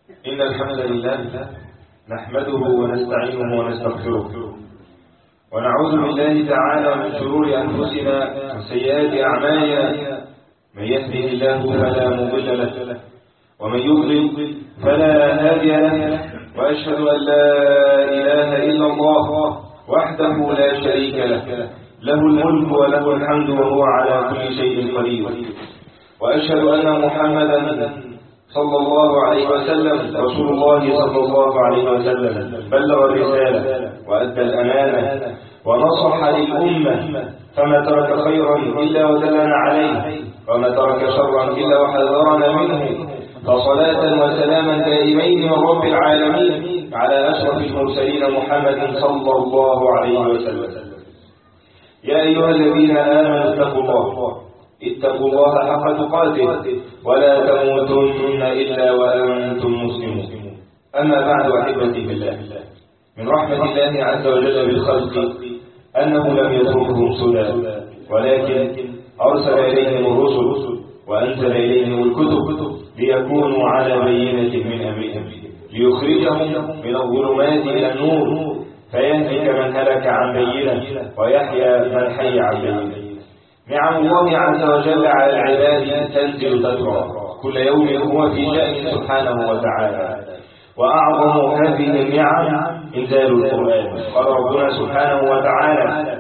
إن الحمد لله نحمده ونستعينه ونستغفره ونعوذ بالله تعالى من شرور أنفسنا وسيئات أعمالنا. من يهده الله فلا مضل له ومن يضلل فلا هادي له، وأشهد أن لا إله إلا الله وحده لا شريك له، له الملك وله الحمد وهو على كل شيء قدير. وأشهد أن محمدا صلى الله عليه وسلم رسول الله صلى الله عليه وسلم بلغ الرسالة وأدى الأمانة ونصح للأمة، فما ترك خيرا إلا ودلنا عليه، وما ترك شرا إلا وحذرنا منه. فصلاة وسلاما دائمين من رب العالمين على أشرف المرسلين محمد صلى الله عليه وسلم. يا أيها الذين آمنوا اتقوا الله حق تقاته ولا تموتن إلا وأنتم مسلمون. أما بعد، أحبتي في الله، من رحمة الله عز وجل بالخلق أنه لم يتركهم سدى، ولكن أرسل إليهم الرسل وأنزل إليهم الكتب ليكونوا على بينة من أمرهم، ليخرجهم من الظلمات إلى النور، فيهلك من هلك عن بينة ويحيى من حي عن بينة. نعم الله عز وجل على العباد تنزل تترى، كل يوم هو في شأن سبحانه وتعالى، وأعظم هذه النعم إنزال القرآن. قال ربنا سبحانه وتعالى: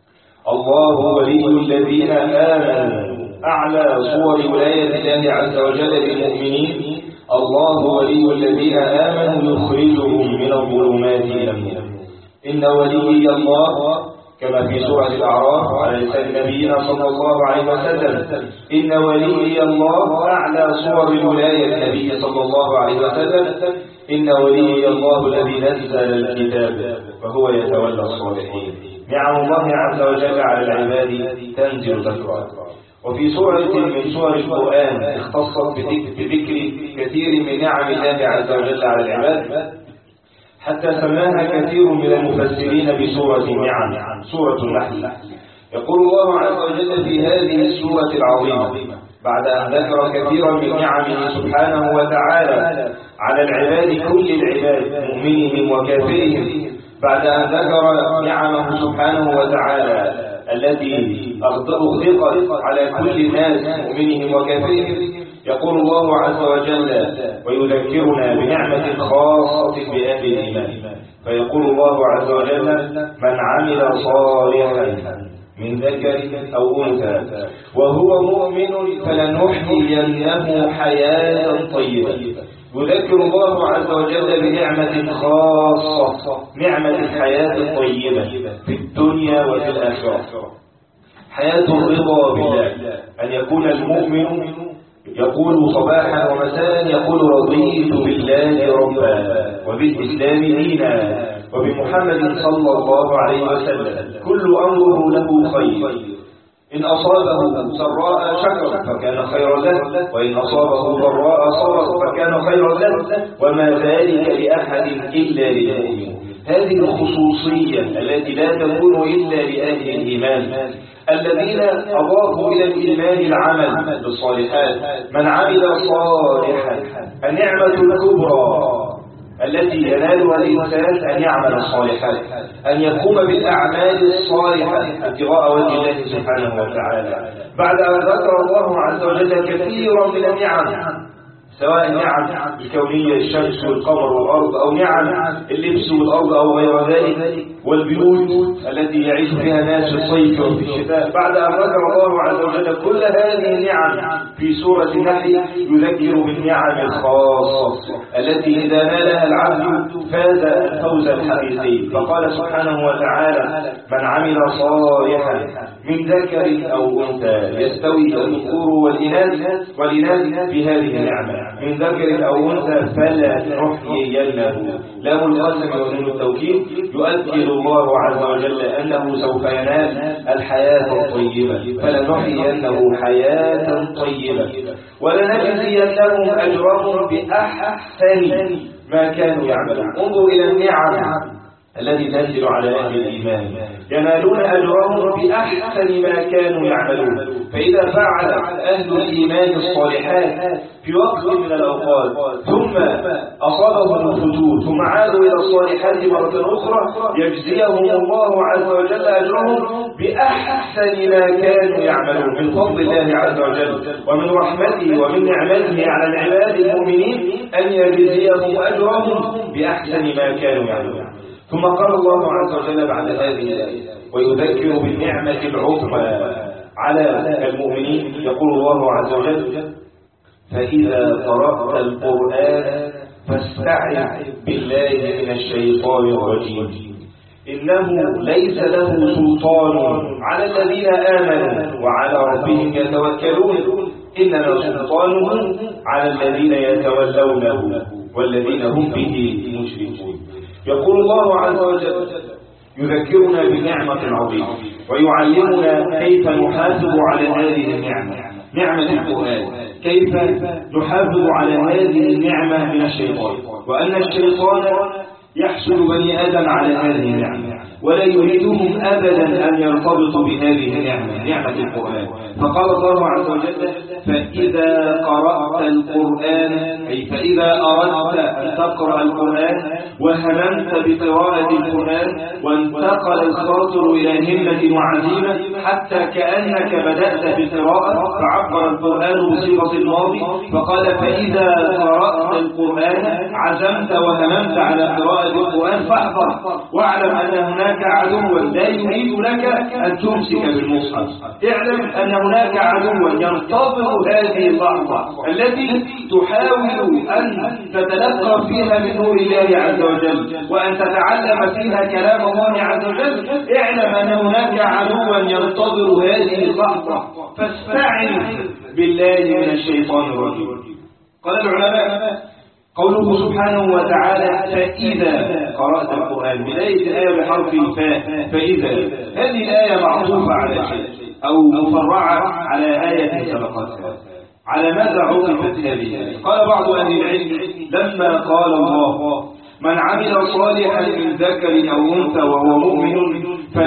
الله ولي الذين آمنوا. أعلى صور ولاية الله عز وجل للمؤمنين: الله ولي الذين آمنوا يخرجهم من الظلمات إلى النور. إن ولي الله، كما في سورة الأعراف على لسان نبينا صلى الله عليه وسلم، إن ولي الله أعلى صور الولاية النبي صلى الله عليه وسلم: إن ولي الله الذي نزل الكتاب وهو يتولى الصالحين. نعم الله عز وجل على العباد تنزل تترى. وفي سورة من سور القرآن اختصت بذكر كثير من نعم الله عز وجل على العباد، حتى سماها كثير من المفسرين بسورة النعم، سورة النحل. يقول الله عز وجل في هذه السورة العظيمة بعد أن ذكر كثيرا من نعمه سبحانه وتعالى على العباد، كل العباد مؤمنهم وكافرهم، بعد أن ذكر نعمه سبحانه وتعالى التي أغدقت على كل الناس مؤمنهم وكافرهم، يقول الله عز وجل ويذكرنا بنعمة خاصة بأهل الإيمان، فيقول الله عز وجل: من عمل صالحا من ذكر أو أنثى وهو مؤمن فلنحيينه حياة طيبة. يذكر الله عز وجل بنعمة خاصة، نعمة الحياة الطيبة في الدنيا وفي الآخرة، حياة الرضا بالله، أن يكون المؤمن يقول صباحا ومساء يقول: رضيت بالله ربا وبالإسلام دينا وبمحمد صلى الله عليه وسلم، كل أمره له خير. إن أصابه سراء شكر فكان خيرا له، وإن أصابه ضراء صبر فكان خيرا له، وما ذلك لأحد إلا للمؤمن. هذه الخصوصية التي لا تكون إلا لأهل الإيمان الذين أضافوا إلى الإيمان العمل بالصالحات. من عمل صالحا، النعمة الكبرى التي ينالها الإنسان أن يعمل الصالحات، أن يقوم بالأعمال الصالحة ابتغاء وجه الله سبحانه وتعالى. بعد أن ذكر الله عز وجل كثيرا من النعم، سواء النعم الكونية الشمس والقمر والأرض، أو نعم اللبس والأرض أو غير ذلك، والبيوت التي يعيش فيها الناس في الصيف وفي الشتاء، بعد أن ذكر الله عز وجل كل هذه النعم في سورة النحل يذكر بالنعم الخاصة التي إذا نالها العبد فاز الفوز الحقيقي. فقال سبحانه وتعالى: من عمل صالحا من ذكر أو أنثى، يستوي الذكور والإناث في هذه النعمة، من ذكر أو أنثى فلنحيينه. لام القسم ونون التوكيد يؤكد الله عز وجل أنه سوف ينال الحياة الطيبة، فلنحيينه حياة طيبة، ولنجزينهم أجرهم بأحسن ما كانوا يعملون. انظر إلى النعم الذي تنزل على أهل الإيمان، ينالون أجرهم بأحسن ما كانوا يعملون. فإذا فعل أهل الإيمان الصالحات في وقت من الأوقات ثم أصابهم الفتور ثم عادوا إلى الصالحات مرة أخرى يجزيهم الله عز وجل أجرهم بأحسن ما كانوا يعملون من فضل الله عز وجل ومن رحمته ومن نعمته على العباد المؤمنين أن يجزيهم أجرهم بأحسن ما كانوا يعملون. ثم قال الله عز وجل بعد هذه الآية ويذكر بالنعمة العظمى على المؤمنين يقول الله عز وجل فإذا قرأت القرآن فاستعذ بالله من الشيطان الرجيم إنه ليس له سلطان على الذين آمنوا وعلى ربهم يتوكلون إنما سلطانه على الذين يتولونه والذين هم به مشركون. يقول الله عز وجل يذكرنا بالنعمة العظيمة ويعلمنا كيف نحافظ على هذه النعمة نعمة القرآن كيف نحافظ على هذه النعمة من الشيطان وأن الشيطان يحسد بني آدم على هذه النعمة ولا يريدهم أبدا أن يرتبطوا بهذه النعمة نعمة القرآن. فقال الله عز وجل فإذا قرأت القرآن أي فإذا أردت أن تقرأ القرآن وهممت بقراءة القرآن وانتقل الخاطر إلى همة وعزيمة حتى كأنك بدأت بقراءة فعبر القرآن بصيغة الماضي فقال فإذا قرأت القرآن عزمت وهممت على قراءة القرآن فاحذر واعلم أن هناك عدوا لا يريد لك أن تمسك بالمصحف. اعلم أن هناك عدوا ينتظر هذه اللحظة التي تحاول أن تتلقى فيها من نور الله عز وجل وأن تتعلم فيها كلام الله عز وجل. اعلم أن هناك عدوا ينتظر هذه اللحظة فاستعذ بالله من الشيطان الرجيم. قال العلماء قوله سبحانه وتعالى فإذا قرأت القرآن بداية الآية بحرف الفاء فإذا هذه الآية معطوفة على شيء أو مفرعة على آية سبقتها. على ماذا عطفت هذه الآية؟ قال بعض أهل العلم لما قال الله من عمل صالحا من ذكر أو أنثى وهو مؤمن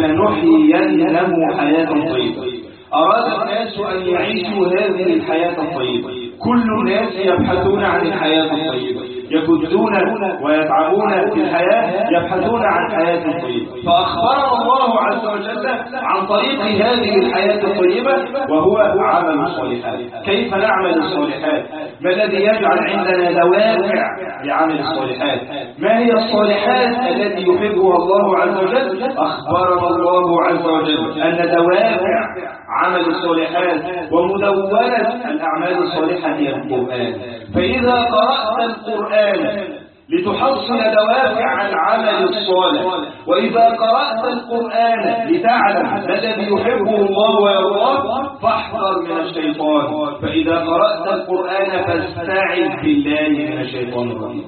فلنحيينه حياة طيبة أراد الناس أن يعيشوا هذه الحياة الطيبة. كل الناس يبحثون عن الحياة الطيبة يجدون ويتعبون في الحياة يبحثون عن حياة طيبة فأخبرنا الله عز وجل عن طريق هذه الحياة الطيبة وهو عمل الصالحات. كيف نعمل الصالحات؟ ما الذي يجعل عندنا دوافع لعمل الصالحات؟ ما هي الصالحات التي يحبها الله عز وجل؟ أخبرنا الله عز وجل أن دوافع عمل الصالحات ومدونة الأعمال الصالحة هي القرآن. فإذا قرأت القرآن لتحصل دوافع العمل الصالح وإذا قرأت القرآن لتعلم ما الذي يحبه الله ويرضاه فاحذر من الشيطان. فإذا قرأت القرآن فاستعذ بالله من الشيطان الرجيم.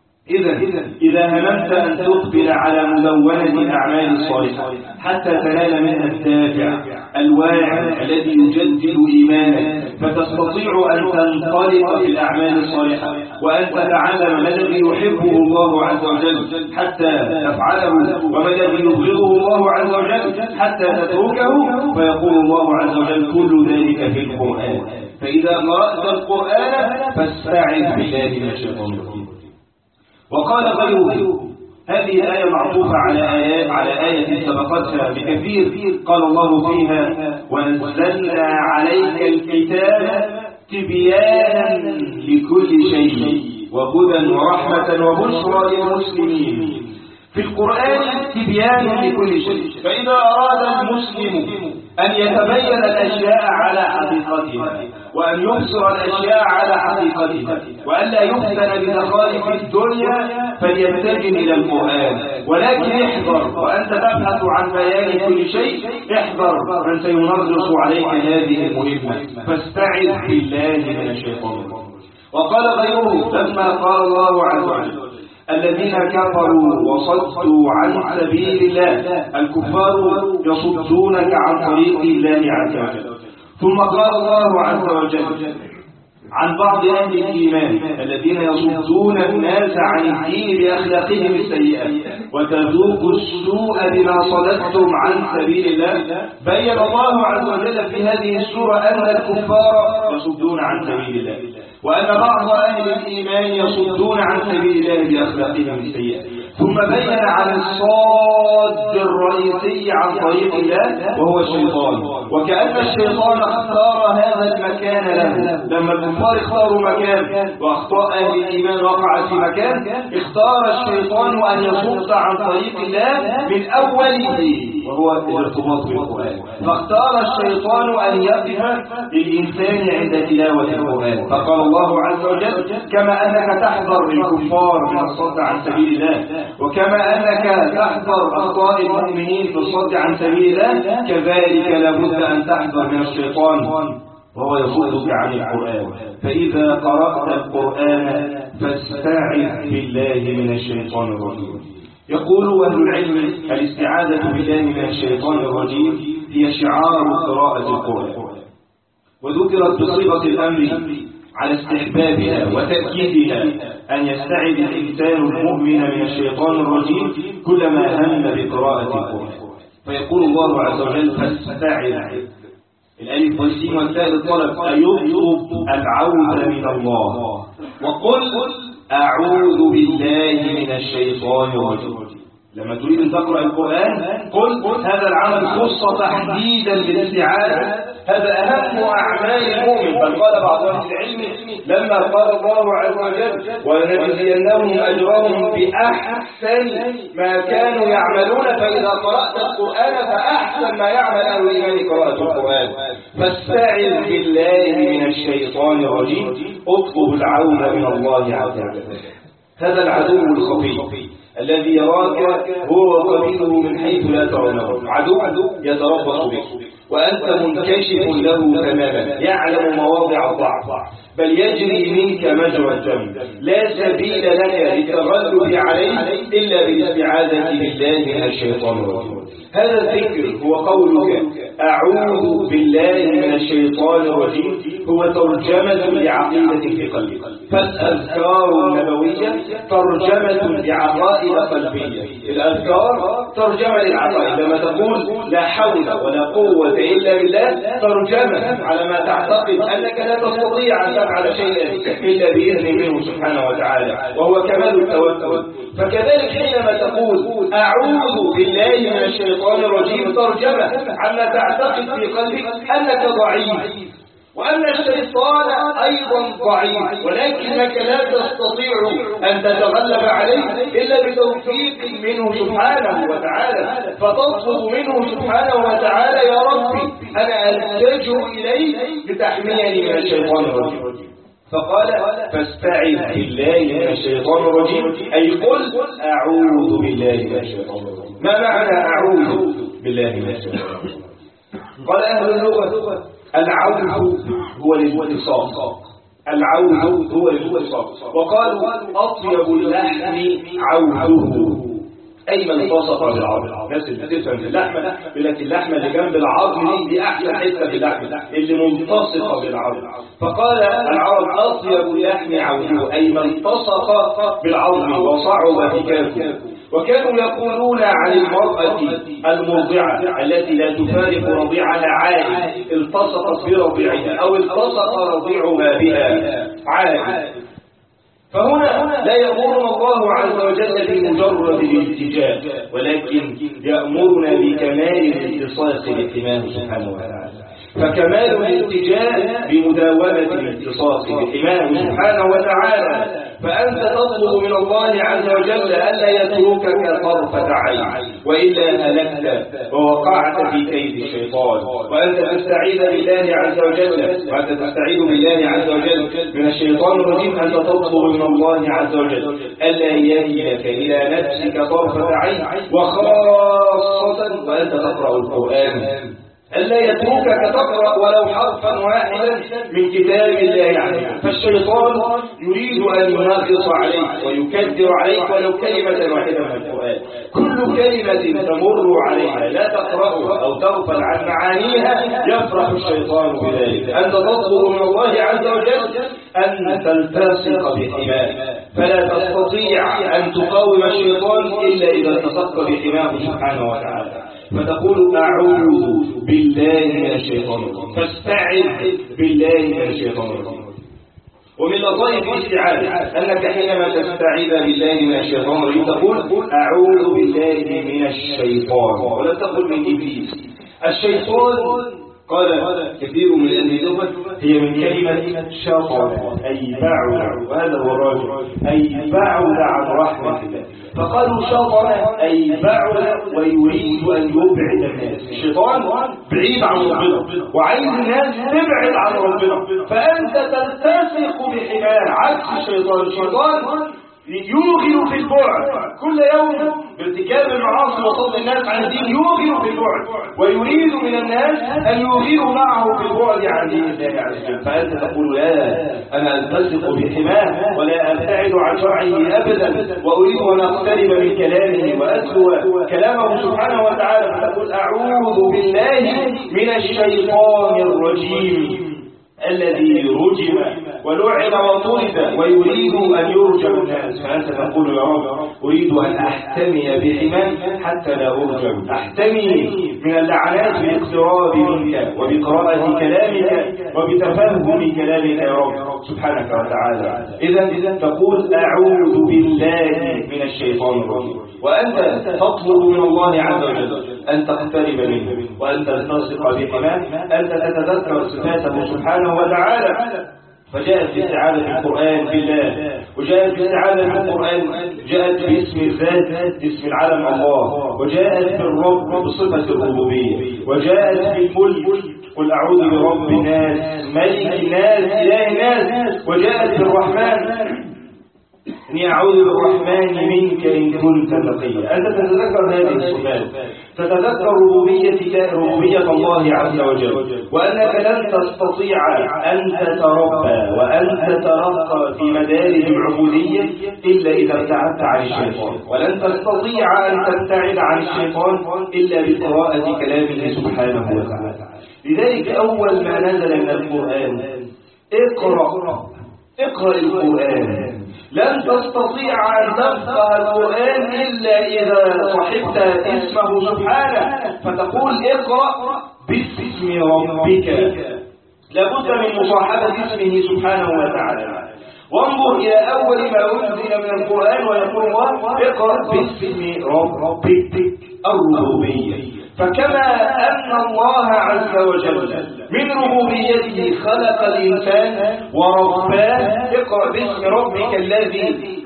إذا هممت أن تقبل على مدونة الأعمال الصالحة حتى تنال منها الدافع الواعي الذي يجدد إيمانك فتستطيع أن تنطلق في الأعمال الصالحة وأن تتعلم ما الذي يحبه الله عز وجل حتى تفعله وما الذي يبغضه الله عز وجل حتى تتركه. فيقول الله عز وجل كل ذلك في القرآن. فإذا قرأت القرآن فاستعذ بالله من الشيطان الرجيم. وقال غيره هذه الآية معطوفة على آية سبقتها بكثير. قال الله فيها ونزلنا عليك الكتاب تبيانا لكل شيء وهدى ورحمة وبشرى للمسلمين. في القرآن تبيان لكل شيء. فإذا أراد المسلم أن يتبين الأشياء على حقيقتها وأن يبصر الأشياء على حقيقتها وأن لا يفتن بزخارف الدنيا فليتجه إلى القرآن. ولكن احذر وأنت تبحث عن بيان كل شيء احذر من سينغص عليك هذه المهمة فاستعذ بالله من الشيطان. وقال غيره لما قال الله عز وجل الذين كفروا وصدوا عن سبيل الله الكفار يصدونك عن طريق الله عز وجل. ثم قال الله عز وجل عن بعض أهل الإيمان الذين يصدون الناس عن الدين بأخلاقهم السيئة وتذوقوا السوء بما صددتم عن سبيل الله. بين الله عز وجل في هذه السورة أن الكفار يصدون عن سبيل الله. وأن بعض أهل الإيمان يصدون عن سبيل الله بأخلاقهم السيئة. ثم بين على الصاد الرئيسي عن طريق الله وهو الشيطان، وكأن الشيطان اختار هذا المكان له. لما الكفار اختاروا مكان وأخطاء أهل الإيمان وقعت في مكان، اختار الشيطان أن يصد عن طريق الله من أوله وهو الارتباط بالقرآن. فاختار الشيطان أن يقف للإنسان عند تلاوة القرآن. فقال الله عز وجل: كما أنك تحذر الكفار من الصد عن سبيل الله، وكما أنك تحذر أخطاء المؤمنين في الصد عن سبيل الله، كذلك لابد أن تحذر من الشيطان وهو يصدك عن القرآن. فإذا قرأت القرآن فاستعذ بالله من الشيطان الرجيم. يقول أهل العلم: الاستعاذة بالله من الشيطان الرجيم هي شعار قراءة القرآن، وذكرت بصيغة الأمر على استحبابها وتأكيدها أن يستعذ الإنسان المؤمن من الشيطان الرجيم كلما هم بقراءة القرآن. فيقول الله عز وجل: فاستعذ. الألف والسين والتاء للطلب، أيطلب العوذ من الله، وقل أعوذ بالله من الشيطان الرجيم. لما تريد أن تقرأ القرآن قل هذا العمل خص تحديدا بالاستعاذة، هذا أهم أعمال المؤمن. بل قال بعض أهل العلم: لما قال الله عز وجل: ولنجزينهم أجرهم بأحسن ما كانوا يعملون، فإذا قرأت القرآن فأحسن ما يعمل أهل الإيمان قراءة القرآن. فاستعذ بالله من الشيطان الرجيم، اطلب العون من الله عز وجل. هذا العدو الخفي الذي يراك هو وقبيله من حيث لا ترونه، عدو يتربص بك وأنت منكشف له تماما، يعلم مواضع الضعف، بل يجري منك مجرى الدم، لا سبيل لك للتغلب عليه إلا بالاستعاذة بالله من الشيطان الرجيم. هذا الذكر هو قولك أعوذ بالله من الشيطان الرجيم، هو ترجمة لعقيدة في قلبك. فالأذكار النبوية ترجمة لعقائد قلبية. الأذكار ترجمة للعقائد. لما تقول لا حول ولا قوة إلا بالله، ترجمة على ما تعتقد أنك لا تستطيع أن تفعل شيئا إلا بإذن منه سبحانه وتعالى، وهو كمال التوكل. فكذلك حينما تقول أعوذ بالله من الشيطان الرجيم، ترجمة عما تعتقد في قلبك أنك ضعيف، وأن الشيطان أيضا ضعيف، ولكنك لا تستطيع أن تتغلب عليه إلا بتوفيق منه سبحانه وتعالى. فتطلب منه سبحانه وتعالى: يا ربي أنا ألتجئ إليك لتحميني من الشيطان الرجيم. فقال: فاستعذ بالله من الشيطان الرجيم، أي قل أعوذ بالله من الشيطان الرجيم. ما معنى أعوذ بالله من الشيطان الرجيم؟ قال أهل اللغة: العوذ هو الالتصاق، العوذ هو الالتصاق. وقالوا: أطيب اللحم عوذه، أي من التصق بالعظم. الناس اللي بتفهم في اللحمة يقول لك اللحمة اللي جنب العظم دي أحسن حتة في اللحمة، اللي ملتصقة بالعظم. فقال العرب: أطيب اللحم عوذه، أي من التصق بالعظم وصعب فكاكه. وكانوا يقولون عن المرأة المرضعة التي لا تفارق رضيعها عائل، التصقت برضيعها أو التصق رضيعها بها عائل. فهنا لا يأمرنا الله عز وجل بمجرد الالتجاء، ولكن يأمرنا بكمال الاتصاص بحماه سبحانه وتعالى. فكمال الالتجاء بمداومة الاتصاص بحماه سبحانه وتعالى. فأنت تطلب من الله عز وجل ألا يتركك طرفة عين، وإلا هلكت ووقعت في كيد الشيطان. وأنت تستعيذ بالله عز وجل، وأنت تستعيذ بالله عز وجل من الشيطان الرجيم. أنت تطلب من الله عز وجل ألا يهلك إلى نفسك طرفة عين، وخاصة وأنت تقرأ القرآن ألا يتركك تقرأ ولو حرفا واحدا من كتاب الله عز وجل. فالشيطان يريد أن ينغص عليك ويكدر عليك ولو كلمة واحدة من القرآن. كل كلمة تمر عليها لا تقرأها أو تغفل عن معانيها يفرح الشيطان بذلك. أنت تطلب من الله عز وجل أن تلتصق بحماه، فلا تستطيع أن تقاوم الشيطان إلا إذا التصقت بحماه سبحانه وتعالى. فتقول أعوذ بالله من الشيطان الرجيم، فاستعذ بالله من الشيطان الرجيم. ومن لطائف الاستعاذة أنك حينما تستعيذ بالله من الشيطان الرجيم تقول أعوذ بالله من الشيطان، ولا تقل من إبليس. الشيطان قال كثير من اللغة هي من كلمة شطر أي بعد، وهذا هو الراجل أي بعد عن رحمة الله، فقالوا شطر أي بعد ويريد أن يبعد الناس. الشيطان بعيد عن ربنا وعايز الناس تبعد عن ربنا، فأنت تلتصق بحماه عكس الشيطان. الشيطان يوغل في البعد كل يوم بارتكاب المعاصي وصد الناس عن الدين، يوغل في البعد ويريد من الناس أن يوغلوا معه في البعد عن دين الله عز وجل. فأنت تقول لا، أنا ألتصق بحماه ولا أبتعد عن شرعه أبدا، وأريد أن أقترب من كلامه وأتلو كلامه سبحانه وتعالى. فتقول أعوذ بالله من الشيطان الرجيم الذي رجم ولعن وطرد ويريد أن يرجم الناس. فأنت تقول يا رب أريد أن أحتمي بحماك حتى لا أرجم، أحتمي من اللعنات بالاقتراب منك وبقراءة كلامك وبتفهم كلامك يا رب سبحانك وتعالى. إذا تقول أعوذ بالله من الشيطان الرجيم، وأنت تطلب من الله عز وجل أن تقترب منه وأن تلتصق بحماه، أنت تتذكر صفاته سبحانه وتعالى. فجاءت الاستعاذة في القرآن بالله، وجاءت الاستعاذة في القرآن جاءت باسم الذات اسم العلم الله، وجاءت بالرب بصفة الربوبية، وجاءت بالملك قل أعوذ برب الناس ملك الناس إله الناس، وجاءت بالرحمن إني أعوذ بالرحمن منك إن كنت تقيا. أنت تتذكر هذه الصفات، تتذكر ربوبية الله عز وجل، وأنك لن تستطيع أن تتربى وأن تترقى في مدارج العبودية إلا إذا ابتعدت عن الشيطان، ولن تستطيع أن تبتعد عن الشيطان إلا بقراءة كلامه سبحانه وتعالى. لذلك أول ما نزل من القرآن اقرأ القرآن. لن تستطيع أن تفقه القرآن إلا إذا صحبت اسمه سبحانه، فتقول اقرأ باسم ربك. لابد من مصاحبة اسمه سبحانه وتعالى. وانظر إلى أول ما أنزل من القرآن ويقول الله اقرأ باسم ربك الربوبية. فكما أن الله عز وجل من ربوبيته خلق الإنسان ورباه، اقرأ باسم ربك الذي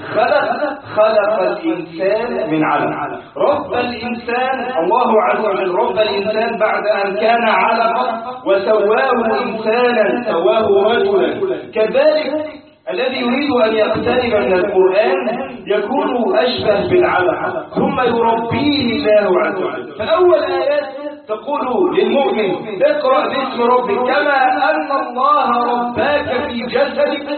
خلق الإنسان من علق. رب الإنسان الله عز وجل رب الإنسان بعد أن كان علقا وسواه إنسانا سواه رجلا. كذلك الذي يريد أن يقترب من القرآن يكون أشبه بالعلقة ثم يربيه الله عز وجل. فأول آيات تقول للمؤمن اقرأ باسم ربك، كما أن الله رباك في جسدك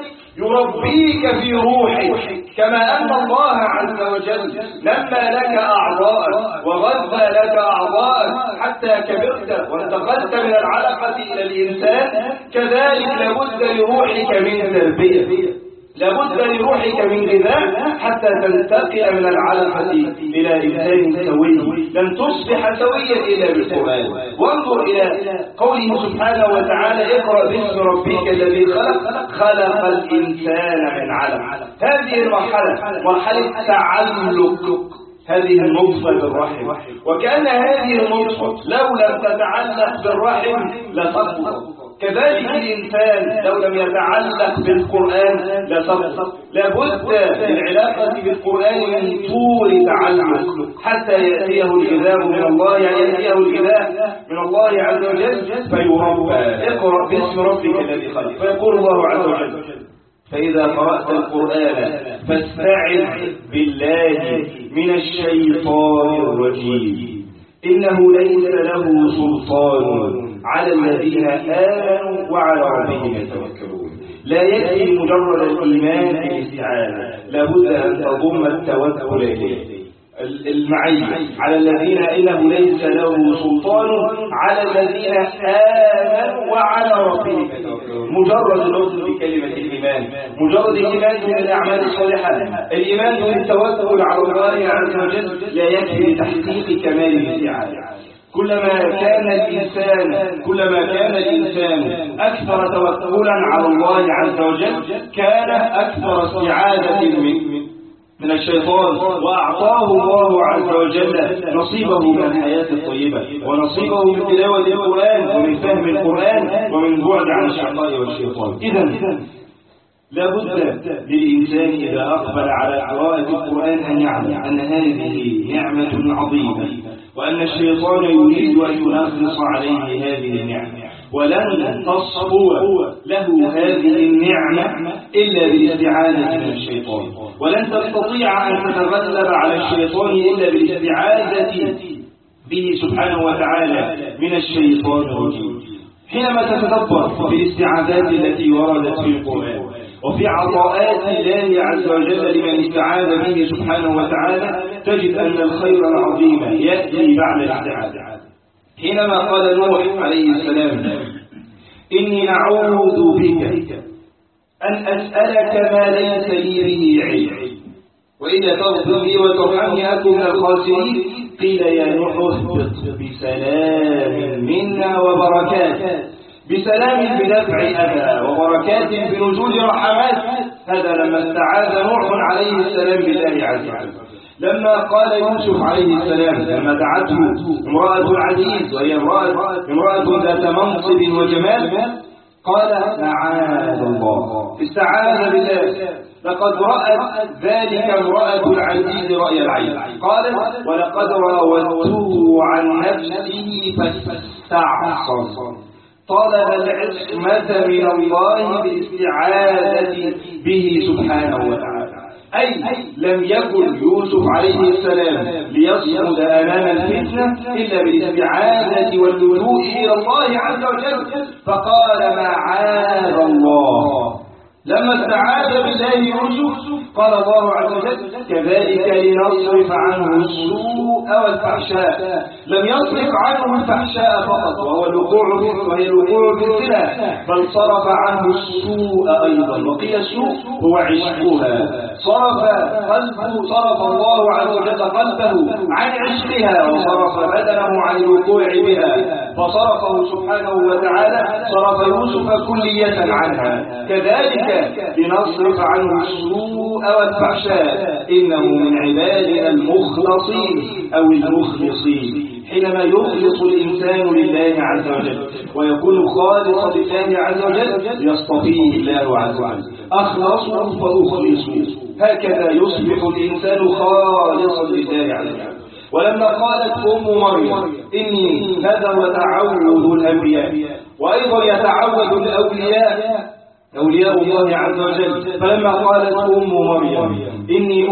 يربيك في روحك، كما أن الله عز وجل لما لك أعضاءك وغذى لك أعضاءك حتى كبرت وانتقلت من العلقة إلى الإنسان، كذلك لابد لروحك من تربية، لابد لروحك من غذاء حتى تنتقل من العلقة إلى إنسان سوي. لن تصبح سويا إلا بالقرآن. وانظر إلى قوله سبحانه وتعالى اقرأ باسم ربك الذي خلق الإنسان من علق. هذه المرحلة مرحلة تعلق هذه النطفة بالرحم، وكأن هذه النطفة لو لم تتعلق بالرحم لسقطت. كذلك الإنسان لو لم يتعلق بالقرآن لسقط. لابد للعلاقة بالقرآن من طول تعلق حتى يأتيه الغذاء من الله، يعني يأتيه الغذاء من الله عز وجل فيربى. اقرأ باسم ربك الذي خلق. فيقول الله عز وجل فإذا قرأت القرآن فاستعذ بالله من الشيطان الرجيم إنه ليس له سلطان على الذين آمنوا وعلى ربهم يتوكلون. لا يكفي مجرد الإيمان بالاستعانة، لابد أن تضم التوكل إليه. المعية على الذين إنه ليس له سلطان على الذين آمنوا وعلى ربهم يتوكلون. مجرد النطق بكلمة الإيمان، مجرد الإيمان من الأعمال الصالحة، الإيمان بالتوكل على الله عز وجل لا يكفي لتحقيق كمال الاستعانة. كلما كان الإنسان أكثر توكلا على الله عز وجل كان أكثر استعاذة من الشيطان، وأعطاه الله عز وجل نصيبه من الحياة الطيبة ونصيبه من تلاوة القرآن ومن فهم القرآن ومن بعد عن الشقاء والشيطان. إذن لابد للإنسان إذا أقبل على قراءة القرآن أن يعلم أن هذه نعمة عظيمة، وأن الشيطان يريد أن ينغص عليه هذه النعمة، ولن تصفو له هذه النعمة إلا بالاستعاذة من الشيطان، ولن تستطيع أن تتغلب على الشيطان إلا بالاستعاذة به سبحانه وتعالى من الشيطان الرجيم. حينما تتدبر في الاستعاذات التي وردت في القرآن وفي عطاءات الله عز وجل لمن استعاذ به سبحانه وتعالى، تجد أن الخير العظيم يأتي بعد الاستعاذة. حينما قال نوح عليه السلام: إني أعوذ بك أن أسألك ما ليس لي به علم وإذا تغفر لي وترحمني أكن من الخاسرين. قيل يا نوح اهبط بسلام منا وبركات، بسلام بدفع أذى وبركات بنزول رحمات. هذا لما استعاذ نوح عليه السلام بالله عز وجل. لما قال يوسف عليه السلام لما دعته امرأة العزيز وهي امرأة ذات منصب وجمال، قال معاذ الله، استعاذ بالله. لقد رأت ذلك امرأة العزيز رأي العين، قالت: ولقد راودته عن نفسه فاستعصم. طلب العصمة من الله بالاستعاذة به سبحانه وتعالى. أي لم يكن يوسف عليه السلام ليصمد أمام الفتنة إلا بالاستعاذة واللجوء إلى الله عز وجل، فقال معاذ الله. لما استعاذ بالله يوسف قال الله عز وجل: كذلك لنصرف عنه السوء والفحشاء. لم يصرف عنه الفحشاء فقط وهي الوقوع في الزنا، بل صرف عنه السوء أيضا، وقيل السوء هو عشقها. صرف الله عز وجل قلبه عن عشقها وصرف بدنه عن الوقوع بها، فصرفه سبحانه وتعالى، صرف يوسف كلية عنها. كذلك لنصرف عنه السوء والفحشاء إنه من عبادنا المخلصين أو المخلصين. حينما يخلص الإنسان لله عز وجل ويكون خالصا لله عز وجل يصطفيه الله عز وجل. أخلصوا فأخلصوا، هكذا يصبح الإنسان خالصا لله عز وجل. ولما قالت أم مريم إني هذا هو تعوذ الأنبياء، وأيضا يتعوذ الأولياء أولياء الله عز وجل. فلما قالت أم مريم إني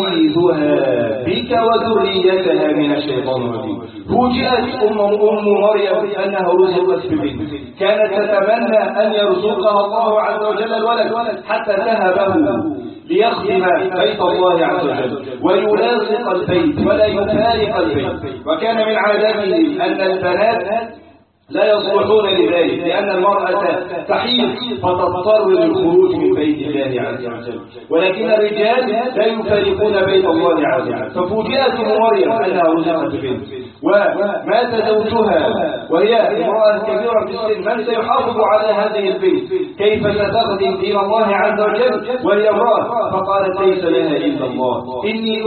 أعيذها بك وذريتها من الشيطان الرجيم، فوجئت أم مريم أنها رزقت ببنت، كانت تتمنى أن يرزقها الله عز وجل الولد حتى تهبه ليخدم بيت الله عز وجل ويلاصق البيت ولا يفارق البيت. وكان من عاداتهم أن البنات لا يصلحون لذلك، لأن المرأة تحيض فتضطر للخروج من بيت الله عز وجل، ولكن الرجال لا يفارقون بيت الله عز وجل. ففوجئت مريم أنها رزقت بنت ومات زوجها وهي امرأة كبيرة في السن، من سيحافظ على هذه البنت؟ كيف ستخدم دين الله عز وجل وهي امرأة؟ فقالت ليس لها إلا الله، إني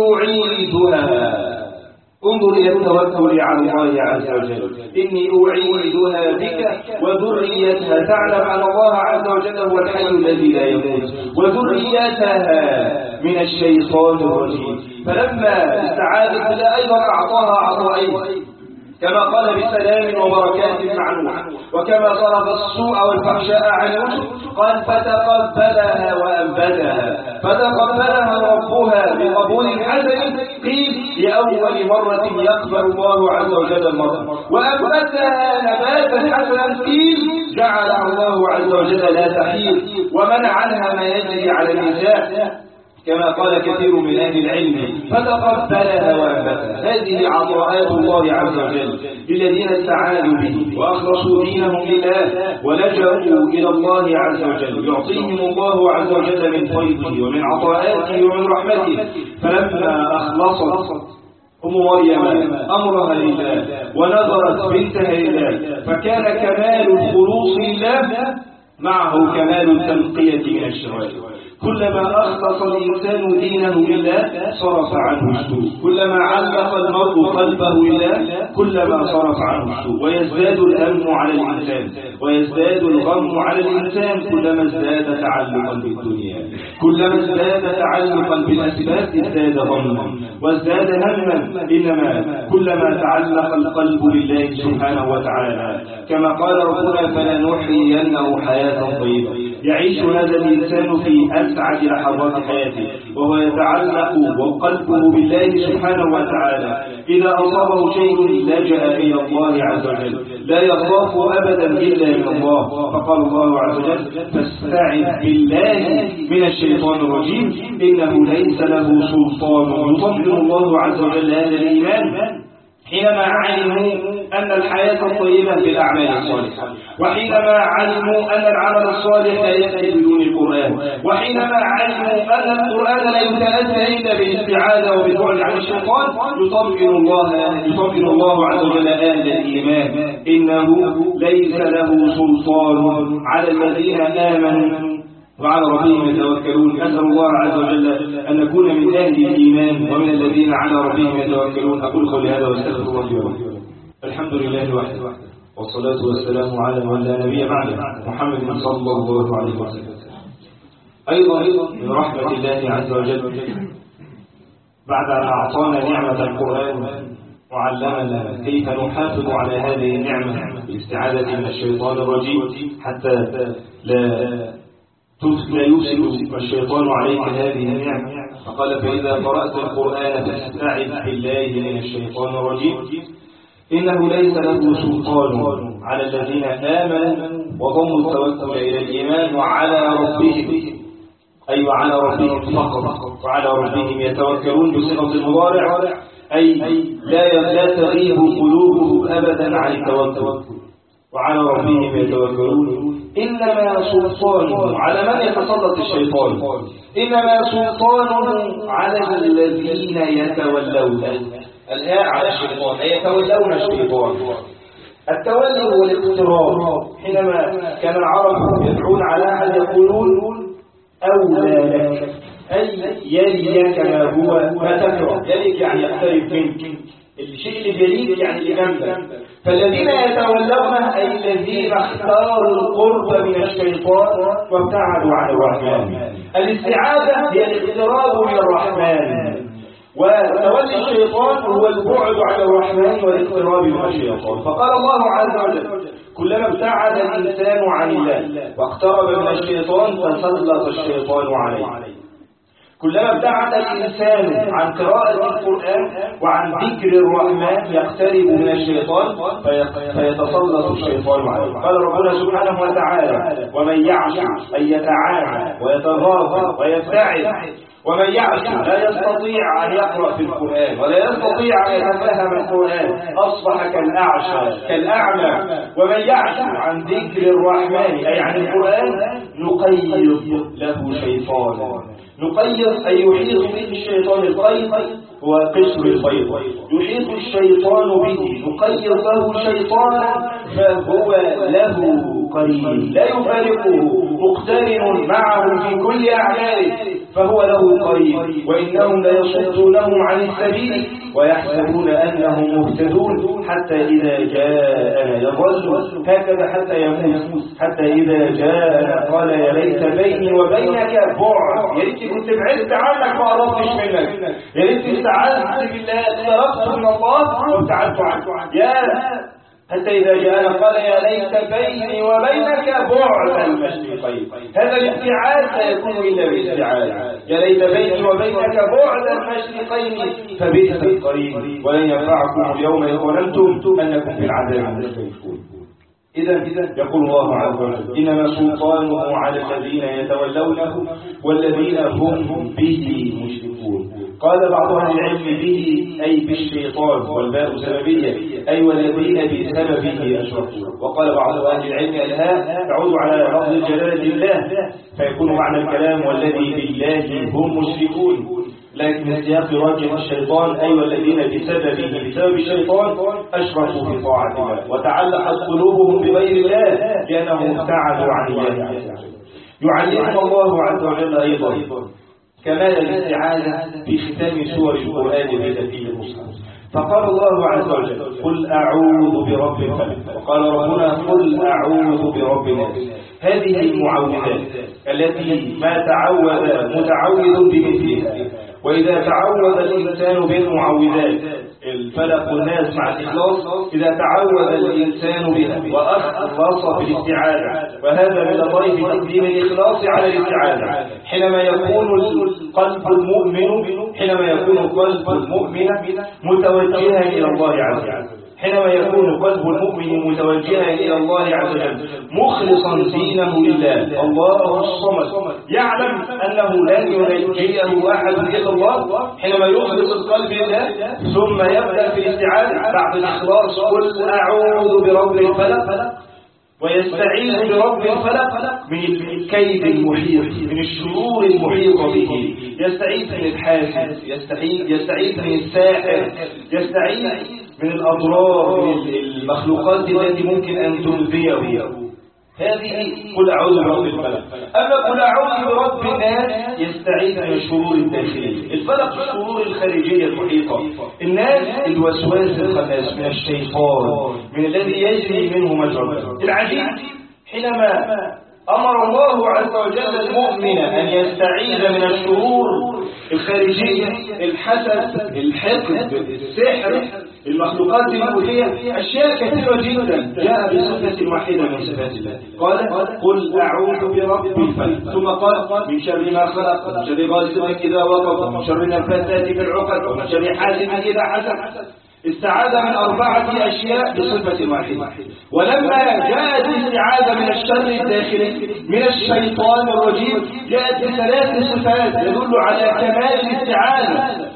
أعيدها. انظر إلى التوكل على الله عز وجل. إني أعيدها بك وذريتها، تعلم أن الله عز وجل هو الحي الذي لا يموت، وذريتها من الشيطان الرجيم. فلما استعاذت بالله أيضا أعطاها عطائين، كما قال بسلام وبركات مع نوح، وكما صرف السوء والفحشاء عن يوسف قال فتقبلها وأنبتها. فتقبلها ربها بقبول حسن، قيل لأول مرة يقبل الله عز وجل المرة، وأنبتها نباتا حسنا، قيل جعلها الله عز وجل لا تحيض ومنع عنها ما يجري على النساء، كما قال كثير من أهل العلم فتقبلها وأنبتها. هذه عطاءات الله عز وجل للذين استعانوا به وأخلصوا دينهم لله ولجأوا إلى الله عز وجل، يعطيهم الله عز وجل من فيضه ومن عطاءاته ومن رحمته. فلما أخلصت أم مريم أمرها لله ونظرت بنتها لله، فكان كمال الخلوص لله معه كمال التنقية من الشرائع. كلما أخلص الإنسان دينه لله صرف عنه السوء، كلما علق المرء قلبه لله كلما صرف عنه السوء، ويزداد الهم على الإنسان ويزداد الغم على الإنسان كلما ازداد تعلقا بالدنيا، كلما ازداد تعلقا بالأسباب ازداد غما وازداد هما، إنما كلما تعلق القلب بالله سبحانه وتعالى كما قال ربنا فلنحيينه حياة طيبة، يعيش هذا الإنسان في أسعد لحظات حياته وهو يتعلق وقلبه بالله سبحانه وتعالى. إذا أصابه شيء لجأ إلى الله عز وجل، لا يخاف أبدا إلا من الله، فقال الله عز وجل فاستعذ بالله من الشيطان الرجيم إنه ليس له سلطان. يطمئن الله عز وجل هذا الإيمان حينما علموا أن الحياة الطيبة بالأعمال الصالحة، وحينما علموا أن العمل الصالح لا يأتي بدون القرآن، وحينما علموا أن القرآن لا يتأتى إلا بالاستعاذة وبالبعد عن الشيطان، يطمئن الله عز وجل أهل الإيمان إنه ليس له سلطان على الذين آمنوا وعلى ربهم يتوكلون. أسأل الله عز وجل أن نكون من أهل الإيمان ومن الذين على ربهم يتوكلون. أقول قولي هذا واستغفر الله لي ولكم. الحمد لله وحده، والصلاة والسلام على من لا نبي بعده محمد صلى الله عليه وسلم. أيضا من رحمة الله عز وجل بعد أن أعطانا نعمة القرآن وعلمنا كيف نحافظ على هذه النعمة بالاستعاذة من الشيطان الرجيم حتى لا يفسد الشيطان عليك هذه النعمة، فقال فإذا قرأت القرآن فاستعذ بالله من الشيطان الرجيم إنه ليس له سلطان على الذين آمنوا وضموا التوكل إلى الإيمان وعلى ربهم، أي وعلى ربهم فقط، وعلى ربهم يتوكلون بصيغة المضارع، أي لا تغيب قلوبهم أبدا عن التوكل، وعلى ربهم يتوكلون. إنما سلطانه على من يتسلط الشيطان، إنما سلطانه على الذين يتولون الآن على الشيطان، أي يتولون الشيطان. التولي هو الاقتراب، حينما كان العرب يدعون على أحد يقولون أولى لك، أي يليك ما هو ما تكره، يليك يعني يقترب منك، الشيء اللي بيليك يعني اللي جنبك. فالذين يتولونه أي الذين اختاروا القرب من الشيطان وابتعدوا عن الرحمن. الاستعاذة هي الاقتراب من الرحمن، وتولي الشيطان هو البعد عن الرحمن والاقتراب من الشيطان. فقال الله عز وجل كلما ابتعد الإنسان عن الله واقترب من الشيطان تسلط الشيطان عليه. كلما ابتعد الإنسان عن قراءة القرآن وعن ذكر الرحمن يقترب من الشيطان فيتسلط الشيطان عليه. قال ربنا سبحانه وتعالى ومن يعش أن يتعالى ويتغاضى ويبتعد، ومن يعش لا يستطيع أن يقرأ في القرآن ولا يستطيع أن يتفهم القرآن أصبح كالأعشى كالأعمى. ومن يعش عن ذكر الرحمن أي عن القرآن نقيض له شيطانا. نقيض أي يحيط به الشيطان. القيض هو قشر البيض، يحيط الشيطان به، نقيض له شيطانا فهو له قرين لا يفارقه، مقترن معه في كل أعماله، فهو له قرين. وإنهم ليصدونهم عن السبيل ويحسبون أنهم مهتدون حتى إذا جاءنا، يظل هكذا حتى يموت، حتى إذا جاءنا قال يا ليت بيني وبينك بعد، يا ريت كنت بعدت عنك ما قربتش منك، يا ريت استعذت بالله اقتربت من الله وابتعدت عنك، يا حتى إذا جاءنا قال يا ليت بيني وبينك بعد المشرقين. هذا الابتعاد لا يكون إلا بالاستعاذة. يا ليت بيني وبينك بعد المشرقين فبئس القرين ولن ينفعكم اليوم إذ ظننتم أنكم في العذاب مشركون. إذا يقول الله عز وجل إنما سلطانه على الذين يتولونه والذين هم به مشركون. قال بعض أهل العلم به أي بالشيطان والباء سببية أي والذين بسببه أشركوا. وقال بعض أهل العلم الهاء تعود على لفظ جلالة الله فيكون معنى الكلام والذي بالله هم مشركون. لكن من سياق راجع الشيطان أيها الذين بسبب الشيطان أشركوا في طاعة الله وتعلقت قلوبهم بغير الله لأنهم ابتعدوا عن الله عز وجل. يعلمنا الله عز وجل أيضا كمال الاستعاذة في ختام سور القرآن بترتيب المصحف. فقال الله عز وجل قل أعوذ برب الفلق، وقال ربنا قل أعوذ برب الناس. هذه المعوذات التي ما تعوذ متعوذ بمثلها، وإذا تعوذ الإنسان بالمعوذات الفلق والناس مع الإخلاص، إذا تعوذ الإنسان بها وأخلص في الاستعاذة، وهذا من الله في تقديم الإخلاص على الاستعاذة. حينما يكون القلب المؤمن متوجها إلى الله عز وجل، حينما يكون قلب المؤمن متوجها إلى الله عز وجل مخلصا دينه لله، الله الصمد، يعلم أنه لن ينجيه أحد إلا الله. حينما يخلص القلب لله ثم يبدأ في الاستعاذة بعد الإخلاص قل أعوذ برب الفلق، ويستعيذ برب الفلق من الكيد المحيط، من الشرور المحيطة به، يستعيذ من الحاسد، يستعيذ من الساحر، يستعيذ من الأضرار، من المخلوقات التي ممكن أن تؤذيه. هذه قل أعوذ برب الفلق. أما قل أعوذ برب الناس يستعيذ من الشرور الداخلية، الفلق الشرور الخارجية المحيطة، الناس الوسواس الخناس من الشيطان، من الذي يجري منه مجرى. العجيب حينما أمر الله عز وجل المؤمن أن يستعيذ من الشرور الخارجية، الحسد، الحقد، السحر، المخلوقات المؤذية، أشياء كثيرة جدا جاء بصفة واحدة من صفات الله. قال قل أعوذ برب الفلق، ثم قال من شر ما خلق، من شر غاسق إذا وقب، من شر النفاثات في العقد، ومن شر حاسد إذا حسد. استعاذ من 4 أشياء بصفة واحدة. ولما جاءت الاستعاذة من الشر الداخلي من الشيطان الرجيم جاءت ب3 صفات يدل على كمال الاستعاذة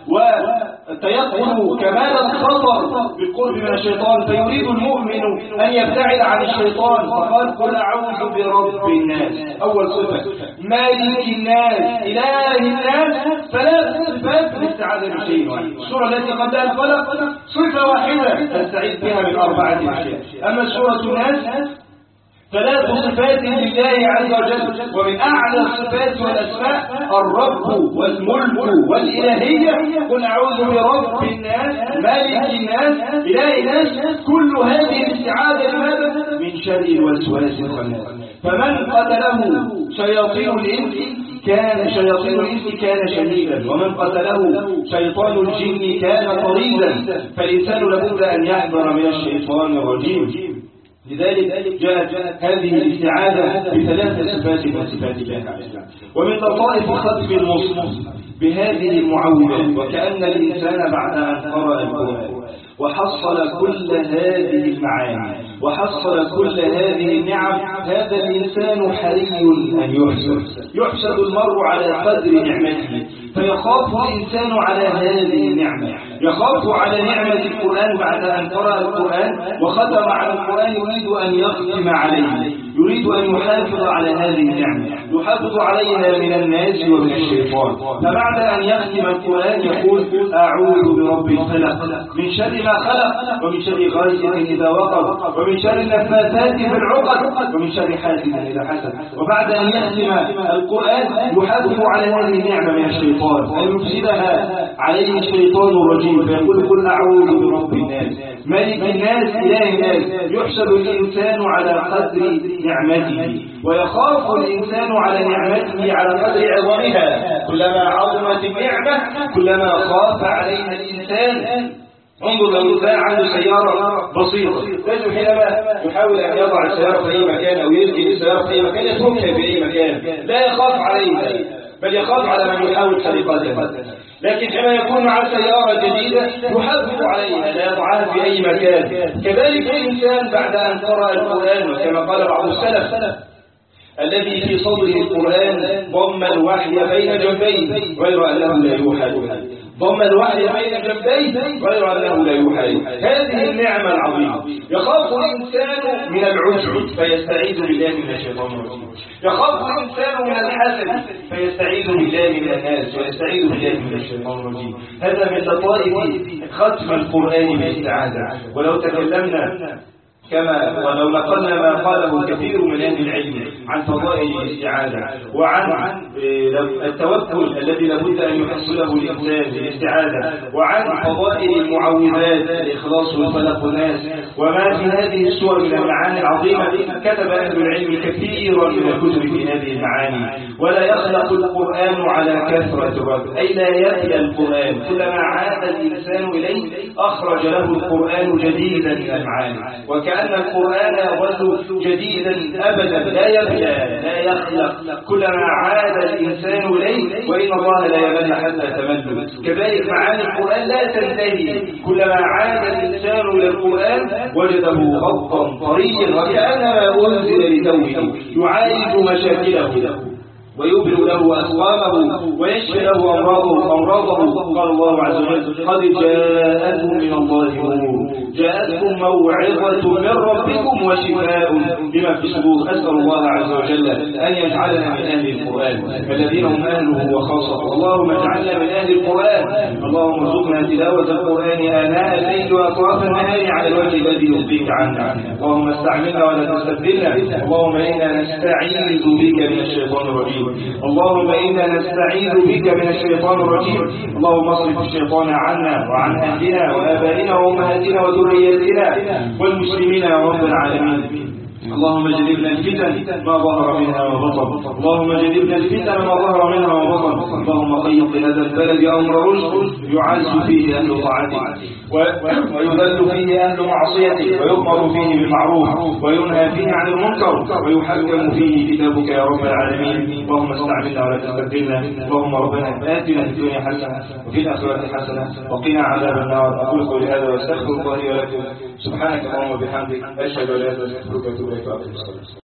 وتيقن كمال الخطر بالقرب من الشيطان، فيريد المؤمن أن يبتعد عن الشيطان، فقال قل أعوذ برب الناس. أول صفة مالك الناس، إله الناس، 3 صفات للاستعاذة بشيء واحد. السورة التي قبلها الفلق صفة واحدة تستعيذ بها من 4 أشياء. أما سورة الناس 3 صفات لله عز وجل، ومن أعلى الصفات والأسماء الرب والملك والإلهية. قل أعوذ برب الناس، مالك الناس، إله الناس. كل هذه الاستعاذة لماذا؟ من شر الوسواس الخناس. فمن قتله شياطين الإنس كان شهيدا، ومن قتله شيطان الجن كان طريدا. فالإنسان لابد أن يحذر من الشيطان الرجيم. لذلك جاءت هذه الاستعاذة ب3 صفات من صفات الله عز وجل. ومن لطائف خطف المصحف بهذه المعوذات، وكأن الإنسان بعد أن قرأ القرآن وحصل كل هذه المعاني وحصل كل هذه النعم، هذا الإنسان حري أن يحسد المرء على قدر نعمته، فيخاف الإنسان على هذه النعمة، يخاف على نعمة القرآن بعد أن قرأ القرآن وختم على القرآن، يريد أن يختم عليه، يريد أن يحافظ على هذه النعمة، يحافظ عليها من الناس ومن الشيطان. فبعد أن يختم القرآن يقول أعوذ برب الفلق، من شر ما خلق، ومن شر غاسق إذا وقب، ومن شر النفاثات في العقد، ومن شر حاسد إذا حسد. وبعد أن يختم القرآن يحافظ على هذه النعمة من الشيطان، أن يفسدها عليه الشيطان الرجيم، فيقول قل أعوذ برب الناس، ملك الناس، إله الناس. يحسد الإنسان على قدر نعمته، ويخاف الإنسان على نعمته على قدر عظمها. كلما عظمت النعمة كلما خاف عليها الإنسان. انظر لو الإنسان عنده سيارة بسيطة، لازم حينما يحاول أن يضع السيارة في أي مكان أو يلقي السيارة في أي مكان يتركها في أي مكان، لا يخاف عليها، بل يخاف على من يحاول سرقتها. لكن حين يكون مع سيارة جديدة يحافظ عليها، لا يضعها في أي مكان. كذلك الإنسان بعد أن قرأ القرآن، وكما قال بعض السلف الذي في صدره القرآن ضم الوحي بين جنبيه غير أنه لا يوحى إليه، ضم الوحي بين جنبيه غير أنه لا يوحى إليه. هذه النعمة العظيمة. يخاف الإنسان من العجب فيستعيذ بالله من الشيطان الرجيم، يخاف الإنسان من الحسد فيستعيذ بالله من الناس ويستعيذ بالله من الشيطان الرجيم. هذا من لطائف ختم القرآن بالاستعاذة. ولو تكلمنا ولو نقلنا ما قاله كثير من أهل العلم عن فضائل الاستعاذة وعن التوكل الذي لابد أن يحصله الإنسان بالاستعاذة وعن فضائل المعوذات الإخلاص والفلق والناس وما في هذه السور من المعاني العظيمة، كتب أهل العلم كثيرا من الكتب في هذه المعاني. ولا يخلق القرآن على كثرة الرد، أي لا يبلى القرآن، كلما عاد الإنسان إليه أخرج له القرآن جديدا من المعاني، وكأن القرآن يظل جديدا أبدا لا يبلى لا يخلق، كلما عاد الإنسان إليه، وإن الله لا يمل حتى تمل. كذلك معاني القرآن لا تنتهي، كلما عاد الإنسان إلى القرآن وجده خطا طريا وكأنما أنزل لتوه، يعالج مشاكله ويبرئ له أسقامه ويشفي له أمراضه. قال الله عز وجل: قد جاءتكم من الله نور، جاءتكم موعظة من ربكم وشفاء لما في الصدور. أسأل الله عز وجل أن يجعلنا من أهل القرآن الذين هم أهله وخاصته. اللهم اجعلنا من أهل القرآن، اللهم ارزقنا تلاوة القرآن آناء الليل وأطراف النهار على الوجه الذي يرضيك عنا. اللهم استعملنا ولا تستبدلنا. اللهم إنا نستعيذ بك من الشيطان الرجيم. اللهم إنا نستعيذ بك من الشيطان الرجيم. اللهم اصرف الشيطان عنا وعن أهلنا وآبائنا وأمهاتنا وذرياتنا والمسلمين يا رب العالمين. اللهم جنبنا الفتن ما ظهر منها وبطن، اللهم جنبنا الفتن ما ظهر منها وبطن. اللهم خيط لهذا البلد أمر رشد يعز فيه أهل طاعتك ويذل فيه أهل معصيتك ويؤمر فيه بالمعروف وينهى فيه عن المنكر ويحكم فيه كتابك يا رب العالمين. اللهم استعملنا ولا تستبدلنا. اللهم ربنا آتنا في الدنيا حسنة وفي الآخرة حسنة وقنا عذاب النار. أقول قولي هذا واستغفر الله لي ولكم. سبحانك اللهم وبحمدك، أشهد أن لا إله إلا أنت، أستغفرك وأتوب إليك.